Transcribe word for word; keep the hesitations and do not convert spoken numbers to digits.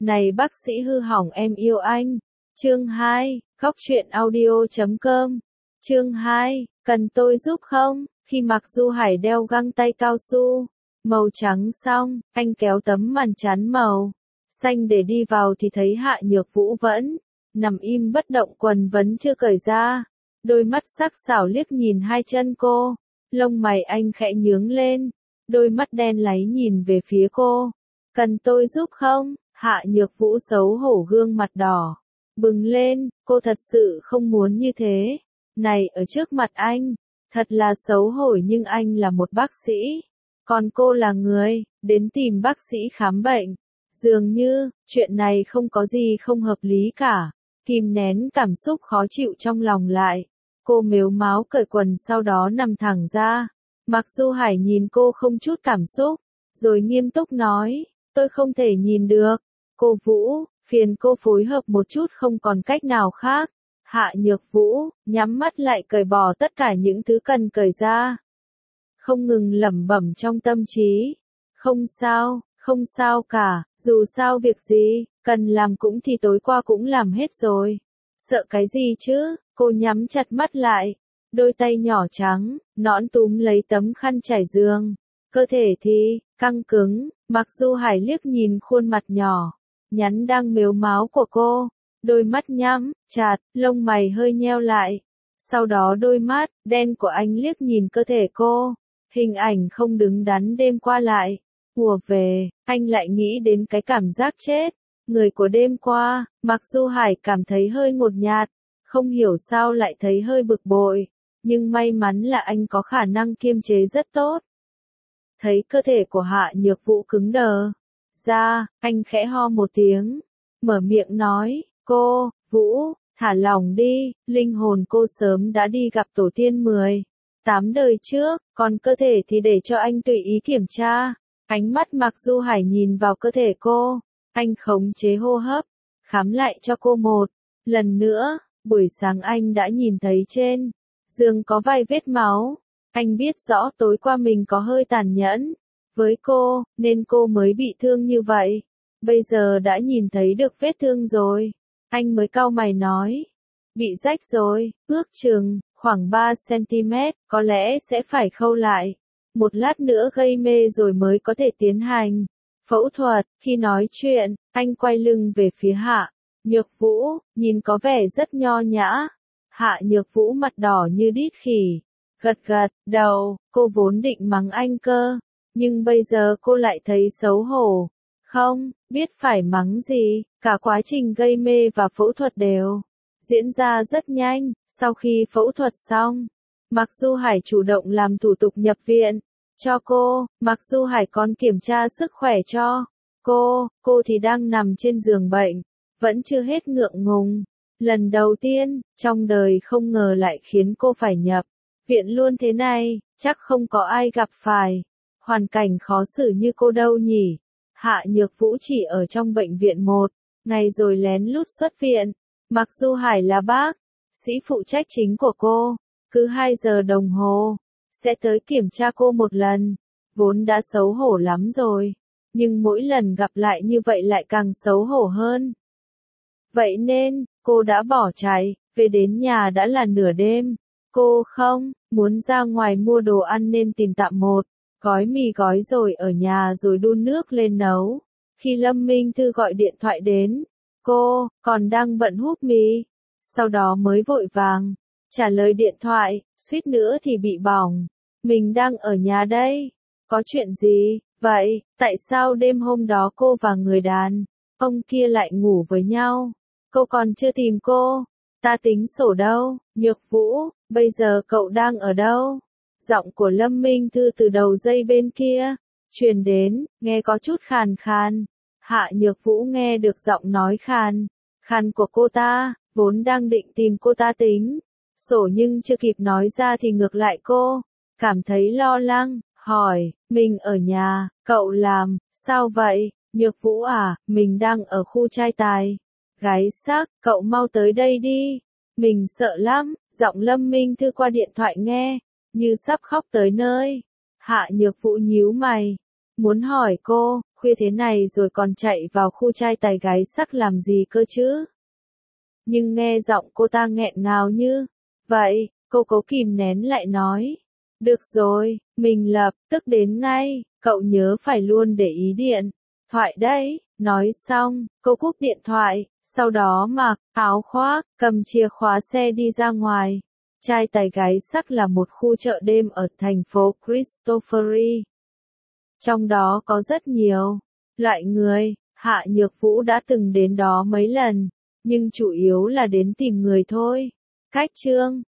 Này bác sĩ hư hỏng em yêu anh. Chương hai, Góc truyện audio chấm com. Chương hai, cần tôi giúp không? Khi Mạc Du Hải đeo găng tay cao su màu trắng xong, anh kéo tấm màn chắn màu xanh để đi vào thì thấy Hạ Nhược Vũ vẫn nằm im bất động, quần vẫn chưa cởi ra. Đôi mắt sắc sảo liếc nhìn hai chân cô, lông mày anh khẽ nhướng lên, đôi mắt đen láy nhìn về phía cô. Cần tôi giúp không? Hạ Nhược Vũ xấu hổ, gương mặt đỏ bừng lên, cô thật sự không muốn như thế. Này, ở trước mặt anh, thật là xấu hổ, nhưng anh là một bác sĩ, còn cô là người đến tìm bác sĩ khám bệnh. Dường như, chuyện này không có gì không hợp lý cả. Kìm nén cảm xúc khó chịu trong lòng lại, cô mếu máo cởi quần sau đó nằm thẳng ra. Mạc Du Hải nhìn cô không chút cảm xúc, rồi nghiêm túc nói, tôi không thể nhìn được. Cô Vũ, phiền cô phối hợp một chút, không còn cách nào khác. Hạ Nhược Vũ, nhắm mắt lại cởi bỏ tất cả những thứ cần cởi ra. Không ngừng lẩm bẩm trong tâm trí. Không sao, không sao cả, dù sao việc gì, cần làm cũng thì tối qua cũng làm hết rồi. Sợ cái gì chứ? Cô nhắm chặt mắt lại. Đôi tay nhỏ trắng, nõn túm lấy tấm khăn trải giường. Cơ thể thì, căng cứng. Mạc Du Hải liếc nhìn khuôn mặt nhỏ nhắn đang mếu máo của cô. Đôi mắt nhắm chặt, lông mày hơi nheo lại. Sau đó đôi mắt đen của anh liếc nhìn cơ thể cô. Hình ảnh không đứng đắn đêm qua lại ùa về, anh lại nghĩ đến cái cảm giác chết người của đêm qua. Mạc Du Hải cảm thấy hơi ngột ngạt, không hiểu sao lại thấy hơi bực bội, nhưng may mắn là anh có khả năng kiềm chế rất tốt. Thấy cơ thể của Hạ Nhược Vũ cứng đờ ra, anh khẽ ho một tiếng, mở miệng nói, cô, Vũ, thả lỏng đi, linh hồn cô sớm đã đi gặp tổ tiên mười tám đời trước, còn cơ thể thì để cho anh tùy ý kiểm tra. Ánh mắt Mạc Du Hải nhìn vào cơ thể cô, anh khống chế hô hấp, khám lại cho cô một lần nữa. Buổi sáng anh đã nhìn thấy trên giường có vài vết máu, anh biết rõ tối qua mình có hơi tàn nhẫn với cô, nên cô mới bị thương như vậy. Bây giờ đã nhìn thấy được vết thương rồi, anh mới cau mày nói, bị rách rồi, ước chừng khoảng ba xăng-ti-mét, có lẽ sẽ phải khâu lại một lát nữa gây mê rồi mới có thể tiến hành phẫu thuật. Khi nói chuyện, anh quay lưng về phía Hạ Nhược Vũ, nhìn có vẻ rất nho nhã. Hạ Nhược Vũ mặt đỏ như đít khỉ, gật gật đầu. Cô vốn định mắng anh cơ, nhưng bây giờ cô lại thấy xấu hổ, không biết phải mắng gì. Cả quá trình gây mê và phẫu thuật đều diễn ra rất nhanh. Sau khi phẫu thuật xong, Mạc Du Hải chủ động làm thủ tục nhập viện cho cô. Mạc Du Hải còn kiểm tra sức khỏe cho cô. Cô thì đang nằm trên giường bệnh, vẫn chưa hết ngượng ngùng. Lần đầu tiên trong đời không ngờ lại khiến cô phải nhập viện luôn thế này. Chắc không có ai gặp phải hoàn cảnh khó xử như cô đâu nhỉ. Hạ Nhược Vũ chỉ ở trong bệnh viện một ngày rồi lén lút xuất viện. Mạc Du Hải là bác sĩ phụ trách chính của cô, cứ hai giờ đồng hồ sẽ tới kiểm tra cô một lần. Vốn đã xấu hổ lắm rồi, nhưng mỗi lần gặp lại như vậy lại càng xấu hổ hơn. Vậy nên, cô đã bỏ chạy, về đến nhà đã là nửa đêm. Cô không muốn ra ngoài mua đồ ăn nên tìm tạm một gói mì gói rồi ở nhà rồi đun nước lên nấu. Khi Lâm Minh Thư gọi điện thoại đến, cô còn đang bận hút mì, sau đó mới vội vàng trả lời điện thoại, suýt nữa thì bị bỏng. Mình đang ở nhà đây. Có chuyện gì vậy? Tại sao đêm hôm đó cô và người đàn ông kia lại ngủ với nhau? Cô còn chưa tìm cô. Ta tính sổ đâu? Nhược Vũ, bây giờ cậu đang ở đâu? Giọng của Lâm Minh Thư từ đầu dây bên kia truyền đến, nghe có chút khàn khàn. Hạ Nhược Vũ nghe được giọng nói khàn khàn của cô ta, vốn đang định tìm cô ta tính sổ nhưng chưa kịp nói ra thì ngược lại cô cảm thấy lo lắng, hỏi, mình ở nhà, cậu làm sao vậy? Nhược Vũ à, mình đang ở khu trai tài gái sắc, cậu mau tới đây đi, mình sợ lắm. Giọng Lâm Minh Thư qua điện thoại nghe như sắp khóc tới nơi. Hạ Nhược Vũ nhíu mày, Muốn hỏi cô, khuya thế này rồi còn chạy vào khu trai tài gái sắc làm gì cơ chứ? Nhưng nghe giọng cô ta nghẹn ngào như vậy, cô cố kìm nén lại nói. Được rồi, mình lập tức đến ngay, cậu nhớ phải luôn để ý điện thoại đấy. Nói xong, cô cúp điện thoại, sau đó mặc áo khoác, cầm chìa khóa xe đi ra ngoài. Trai tài gái sắc là một khu chợ đêm ở thành phố Cristofori. Trong đó có rất nhiều loại người, Hạ Nhược Vũ đã từng đến đó mấy lần, nhưng chủ yếu là đến tìm người thôi. Cách chương